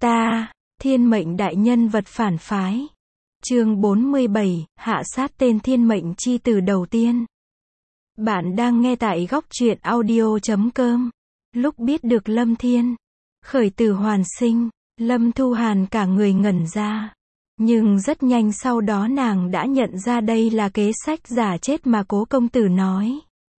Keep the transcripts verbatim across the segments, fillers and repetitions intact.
Ta, thiên mệnh đại nhân vật phản phái. Chương bốn mươi bảy, hạ sát tên thiên mệnh chi tử đầu tiên. Bạn đang nghe tại góc truyện audio chấm com. Lúc biết được Lâm Thiên khởi tử hoàn sinh, Lâm Thu Hàn cả người ngẩn ra. Nhưng rất nhanh sau đó nàng đã nhận ra đây là kế sách giả chết mà Cố công tử nói.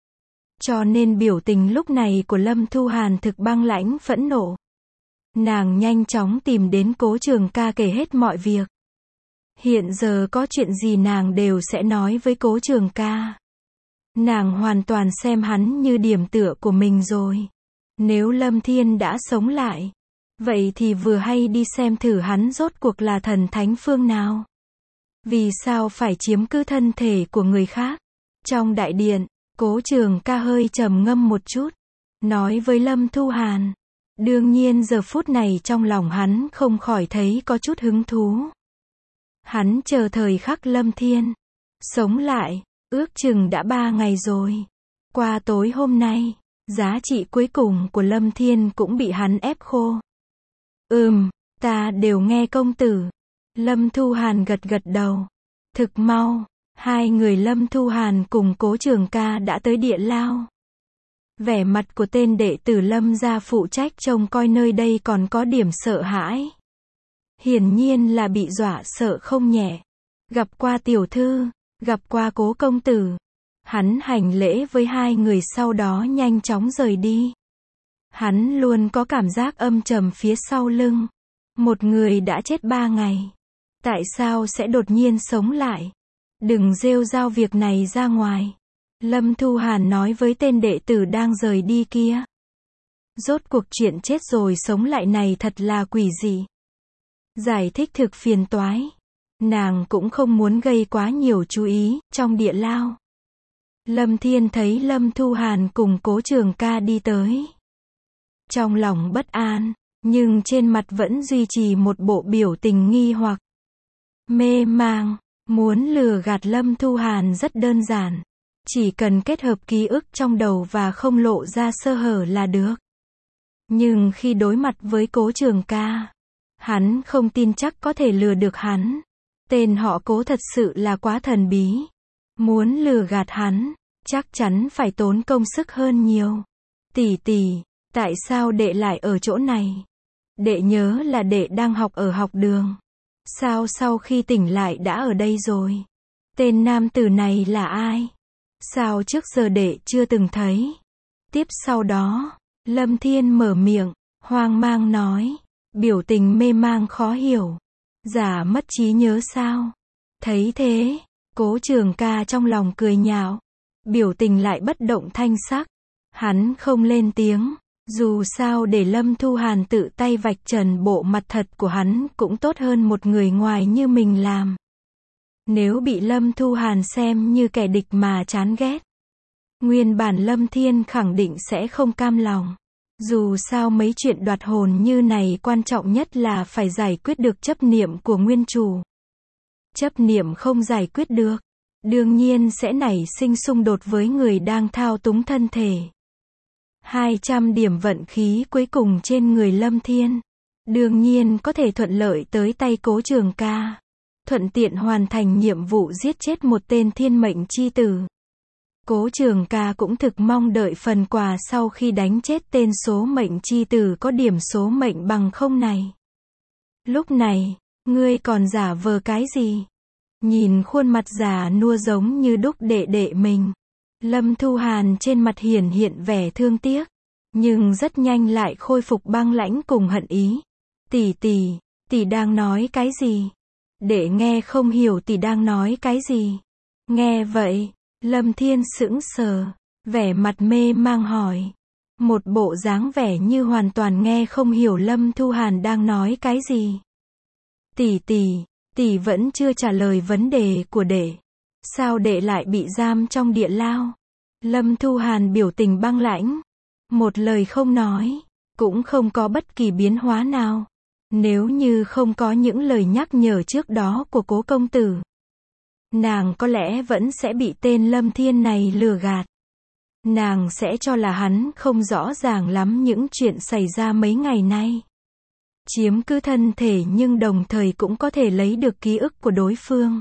Cho nên biểu tình lúc này của Lâm Thu Hàn thực băng lãnh phẫn nộ. Nàng nhanh chóng tìm đến Cố Trường Ca kể hết mọi việc. Hiện giờ có chuyện gì nàng đều sẽ nói với Cố Trường Ca. Nàng hoàn toàn xem hắn như điểm tựa của mình rồi. Nếu Lâm Thiên đã sống lại, vậy thì vừa hay đi xem thử hắn rốt cuộc là thần thánh phương nào. Vì sao phải chiếm cứ thân thể của người khác? Trong đại điện, Cố Trường Ca hơi trầm ngâm một chút, nói với Lâm Thu Hàn. Đương nhiên giờ phút này trong lòng hắn không khỏi thấy có chút hứng thú. Hắn chờ thời khắc Lâm Thiên sống lại, ước chừng đã ba ngày rồi. Qua tối hôm nay, giá trị cuối cùng của Lâm Thiên cũng bị hắn ép khô. Ừm, ta đều nghe công tử. Lâm Thu Hàn gật gật đầu. Thực mau, hai người Lâm Thu Hàn cùng Cố Trường Ca đã tới địa lao. Vẻ mặt của tên đệ tử Lâm gia phụ trách trông coi nơi đây còn có điểm sợ hãi. Hiển nhiên là bị dọa sợ không nhẹ. Gặp qua tiểu thư, gặp qua Cố công tử. Hắn hành lễ với hai người sau đó nhanh chóng rời đi. Hắn luôn có cảm giác âm trầm phía sau lưng. Một người đã chết ba ngày. Tại sao sẽ đột nhiên sống lại? Đừng rêu rao việc này ra ngoài. Lâm Thu Hàn nói với tên đệ tử đang rời đi kia. Rốt cuộc chuyện chết rồi sống lại này thật là quỷ dị. Giải thích thực phiền toái. Nàng cũng không muốn gây quá nhiều chú ý trong địa lao. Lâm Thiên thấy Lâm Thu Hàn cùng Cố Trường Ca đi tới. Trong lòng bất an, nhưng trên mặt vẫn duy trì một bộ biểu tình nghi hoặc mê mang. Muốn lừa gạt Lâm Thu Hàn rất đơn giản. Chỉ cần kết hợp ký ức trong đầu và không lộ ra sơ hở là được. Nhưng khi đối mặt với Cố Trường Ca, hắn không tin chắc có thể lừa được hắn. Tên họ Cố thật sự là quá thần bí. Muốn lừa gạt hắn, chắc chắn phải tốn công sức hơn nhiều. Tỷ tỷ, tại sao đệ lại ở chỗ này? Đệ nhớ là đệ đang học ở học đường. Sao sau khi tỉnh lại đã ở đây rồi? Tên nam tử này là ai? Sao trước giờ đệ chưa từng thấy? Tiếp sau đó, Lâm Thiên mở miệng, hoang mang nói, biểu tình mê mang khó hiểu. Giả mất trí nhớ sao? Thấy thế, Cố Trường Ca trong lòng cười nhạo, biểu tình lại bất động thanh sắc. Hắn không lên tiếng, dù sao để Lâm Thu Hàn tự tay vạch trần bộ mặt thật của hắn cũng tốt hơn một người ngoài như mình làm. Nếu bị Lâm Thu Hàn xem như kẻ địch mà chán ghét, nguyên bản Lâm Thiên khẳng định sẽ không cam lòng. Dù sao mấy chuyện đoạt hồn như này quan trọng nhất là phải giải quyết được chấp niệm của nguyên chủ. Chấp niệm không giải quyết được, đương nhiên sẽ nảy sinh xung đột với người đang thao túng thân thể. hai trăm điểm vận khí cuối cùng trên người Lâm Thiên, đương nhiên có thể thuận lợi tới tay Cố Trường Ca. Thuận tiện hoàn thành nhiệm vụ giết chết một tên thiên mệnh chi tử. Cố Trường Ca cũng thực mong đợi phần quà sau khi đánh chết tên số mệnh chi tử có điểm số mệnh bằng không này. Lúc này, ngươi còn giả vờ cái gì? Nhìn khuôn mặt già nua giống như đúc đệ đệ mình. Lâm Thu Hàn trên mặt hiển hiện vẻ thương tiếc. Nhưng rất nhanh lại khôi phục băng lãnh cùng hận ý. Tỷ tỷ, tỷ đang nói cái gì? Đệ nghe không hiểu tỷ đang nói cái gì. Nghe vậy, Lâm Thiên sững sờ, vẻ mặt mê mang hỏi. Một bộ dáng vẻ như hoàn toàn nghe không hiểu Lâm Thu Hàn đang nói cái gì. Tỷ tỷ, tỷ vẫn chưa trả lời vấn đề của đệ. Sao đệ lại bị giam trong địa lao? Lâm Thu Hàn biểu tình băng lãnh. Một lời không nói, cũng không có bất kỳ biến hóa nào. Nếu như không có những lời nhắc nhở trước đó của Cố công tử, nàng có lẽ vẫn sẽ bị tên Lâm Thiên này lừa gạt. Nàng sẽ cho là hắn không rõ ràng lắm những chuyện xảy ra mấy ngày nay. chiếm cứ thân thể nhưng đồng thời cũng có thể lấy được ký ức của đối phương.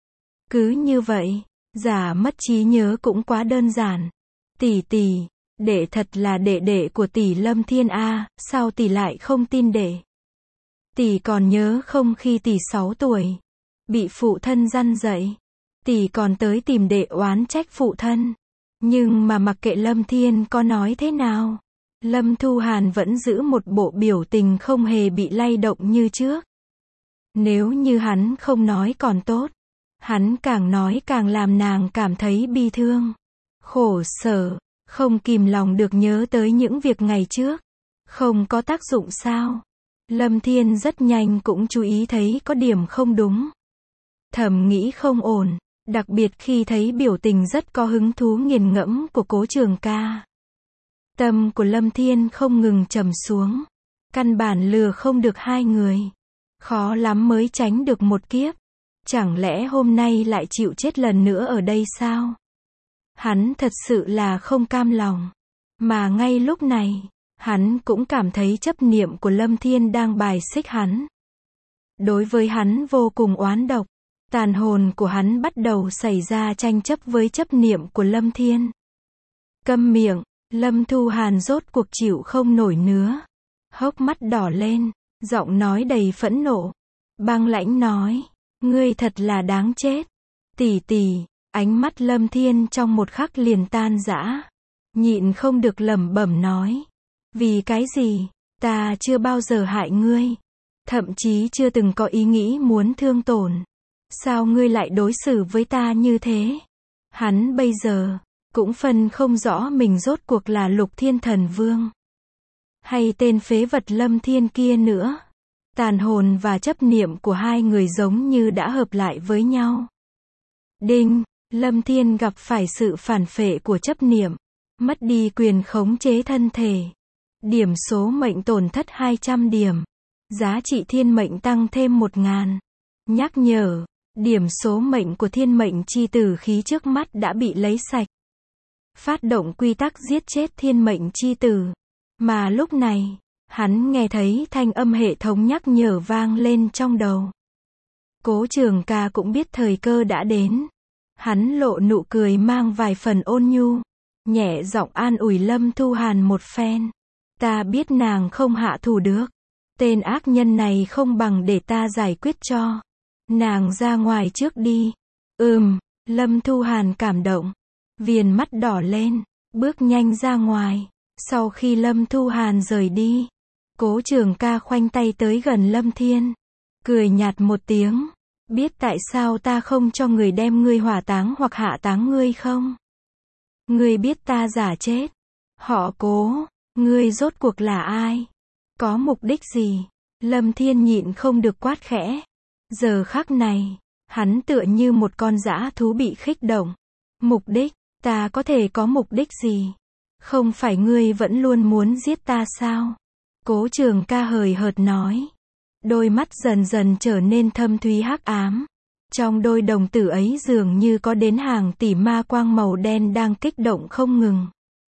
Cứ như vậy, giả mất trí nhớ cũng quá đơn giản. Tỷ tỷ, đệ thật là đệ đệ của tỷ Lâm Thiên a, sao tỷ lại không tin đệ? Tỷ còn nhớ không khi tỷ sáu tuổi, bị phụ thân răn dạy, tỷ còn tới tìm đệ oán trách phụ thân. Nhưng mà mặc kệ Lâm Thiên có nói thế nào, Lâm Thu Hàn vẫn giữ một bộ biểu tình không hề bị lay động như trước. Nếu như hắn không nói còn tốt, hắn càng nói càng làm nàng cảm thấy bi thương, khổ sở, không kìm lòng được nhớ tới những việc ngày trước. Không có tác dụng sao? Lâm Thiên rất nhanh cũng chú ý thấy có điểm không đúng. Thầm nghĩ không ổn, đặc biệt khi thấy biểu tình rất có hứng thú nghiền ngẫm của Cố Trường Ca. Tâm của Lâm Thiên không ngừng trầm xuống. Căn bản lừa không được hai người. Khó lắm mới tránh được một kiếp. Chẳng lẽ hôm nay lại chịu chết lần nữa ở đây sao? Hắn thật sự là không cam lòng. Mà ngay lúc này, hắn cũng cảm thấy chấp niệm của Lâm Thiên đang bài xích hắn. Đối với hắn vô cùng oán độc. Tàn hồn của hắn bắt đầu xảy ra tranh chấp với chấp niệm của Lâm Thiên. Câm miệng, Lâm Thu Hàn rốt cuộc chịu không nổi nữa. Hốc mắt đỏ lên, giọng nói đầy phẫn nộ. Băng lãnh nói, ngươi thật là đáng chết. Tỷ tỷ, ánh mắt Lâm Thiên trong một khắc liền tan rã. Nhịn không được lẩm bẩm nói. Vì cái gì? Ta chưa bao giờ hại ngươi. Thậm chí chưa từng có ý nghĩ muốn thương tổn. Sao ngươi lại đối xử với ta như thế? Hắn bây giờ cũng phân không rõ mình rốt cuộc là Lục Thiên Thần Vương hay tên phế vật Lâm Thiên kia nữa. Tàn hồn và chấp niệm của hai người giống như đã hợp lại với nhau. Đinh, Lâm Thiên gặp phải sự phản phệ của chấp niệm, mất đi quyền khống chế thân thể. Điểm số mệnh tổn thất hai trăm điểm. Giá trị thiên mệnh tăng thêm một ngàn. Nhắc nhở, điểm số mệnh của thiên mệnh chi tử khí trước mắt đã bị lấy sạch. Phát động quy tắc giết chết thiên mệnh chi tử. Mà lúc này, hắn nghe thấy thanh âm hệ thống nhắc nhở vang lên trong đầu. Cố Trường Ca cũng biết thời cơ đã đến. Hắn lộ nụ cười mang vài phần ôn nhu, nhẹ giọng an ủi Lâm Thu Hàn một phen. Ta biết nàng không hạ thủ được. Tên ác nhân này không bằng để ta giải quyết cho. Nàng ra ngoài trước đi. Ừm, Lâm Thu Hàn cảm động. Viền mắt đỏ lên, bước nhanh ra ngoài. Sau khi Lâm Thu Hàn rời đi, Cố Trường Ca khoanh tay tới gần Lâm Thiên. Cười nhạt một tiếng. Biết tại sao ta không cho người đem ngươi hỏa táng hoặc hạ táng ngươi không? Ngươi biết ta giả chết. Họ Cố, ngươi rốt cuộc là ai? Có mục đích gì? Lâm Thiên nhịn không được quát khẽ. Giờ khắc này, hắn tựa như một con dã thú bị khích động. Mục đích, ta có thể có mục đích gì? Không phải ngươi vẫn luôn muốn giết ta sao? Cố Trường Ca hời hợt nói. Đôi mắt dần dần trở nên thâm thúy hắc ám. Trong đôi đồng tử ấy dường như có đến hàng tỷ ma quang màu đen đang kích động không ngừng.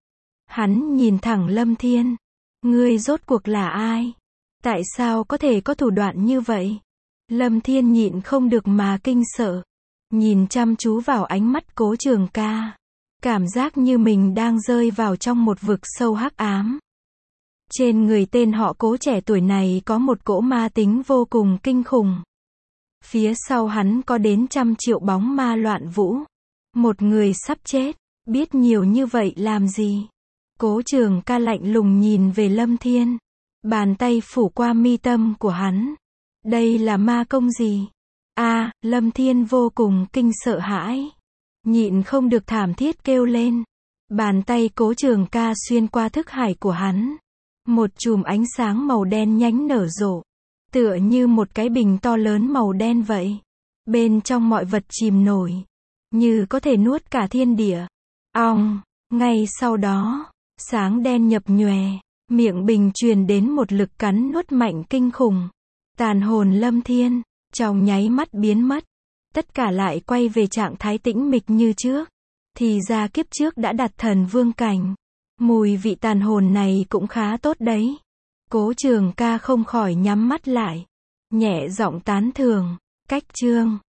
Hắn nhìn thẳng Lâm Thiên. Ngươi rốt cuộc là ai? Tại sao có thể có thủ đoạn như vậy? Lâm Thiên nhịn không được mà kinh sợ. Nhìn chăm chú vào ánh mắt Cố Trường Ca. Cảm giác như mình đang rơi vào trong một vực sâu hắc ám. Trên người tên họ Cố trẻ tuổi này có một cỗ ma tính vô cùng kinh khủng. Phía sau hắn có đến trăm triệu bóng ma loạn vũ. Một người sắp chết, biết nhiều như vậy làm gì? Cố Trường Ca lạnh lùng nhìn về Lâm Thiên. Bàn tay phủ qua mi tâm của hắn. Đây là ma công gì? A, à, Lâm Thiên vô cùng kinh sợ hãi. Nhịn không được thảm thiết kêu lên. Bàn tay Cố Trường Ca xuyên qua thức hải của hắn. Một chùm ánh sáng màu đen nhánh nở rộ. Tựa như một cái bình to lớn màu đen vậy. Bên trong mọi vật chìm nổi. Như có thể nuốt cả thiên địa. Ong, ngay sau đó, sáng đen nhập nhòe. Miệng bình truyền đến một lực cắn nuốt mạnh kinh khủng. Tàn hồn Lâm Thiên, trong nháy mắt biến mất. Tất cả lại quay về trạng thái tĩnh mịch như trước. Thì ra kiếp trước đã đặt thần vương cảnh. Mùi vị tàn hồn này cũng khá tốt đấy. Cố Trường Ca không khỏi nhắm mắt lại, nhẹ giọng tán thưởng. Cách chương